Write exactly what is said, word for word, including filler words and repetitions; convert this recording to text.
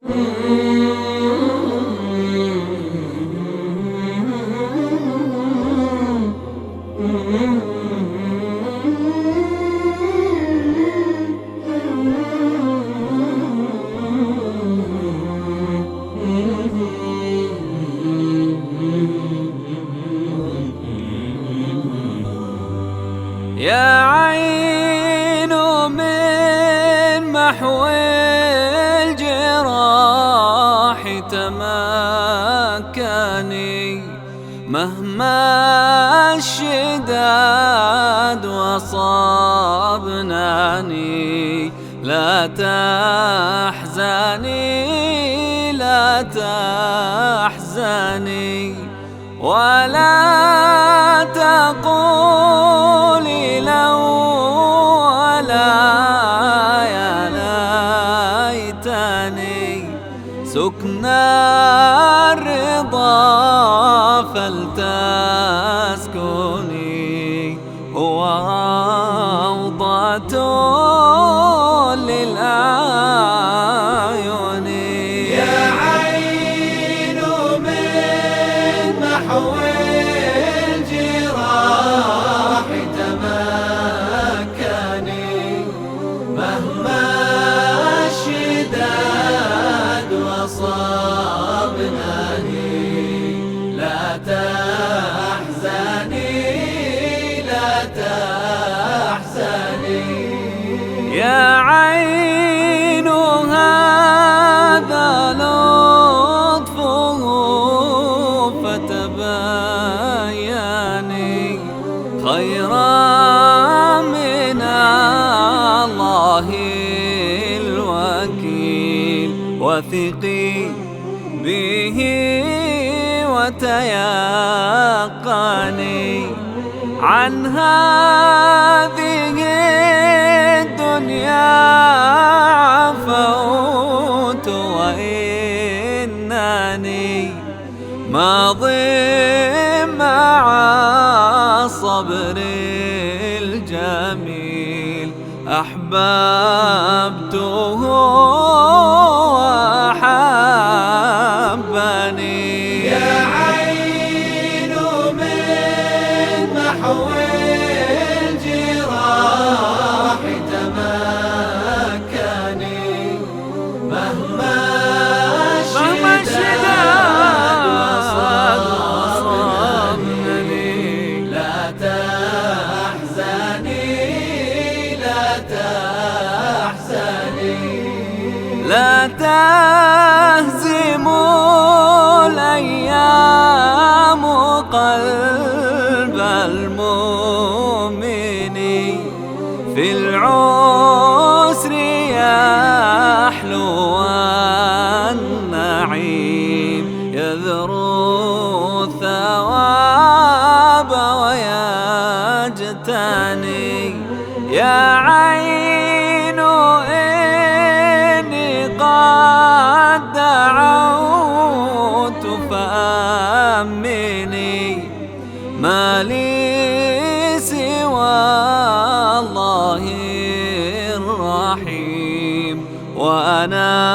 يا عين من محو الجراح تمكني، مهما الشداد وصابناني. لا تحزني لا تحزني ولا تقولي لو ولا يا ليتني. سكن الرضا فلتسكني، هو روضة للأعين. يا عين من محو الجراح تمكني، مهما الشداد وصابناني. لا تحزني لا تحزني. يا عين هذا لطفه فتبيني، خيرا من الله الوكيل. وثقي به وتيقني، عن هذه الدنيا عفوت وإنني ماض مع الصبر الجميل. أحببته وأحبني. يا عين من محو الجراح تمكني، مهما الشداد وصابني. لا تحزني لا تحزني. لا تهزم الأيام قلب المؤمن، في العسر يحلو النعيم. يذرو الثواب ويجتني. يا عين إني قد دعوت فأمني، ما لي سوى الله الرحيم. وأنا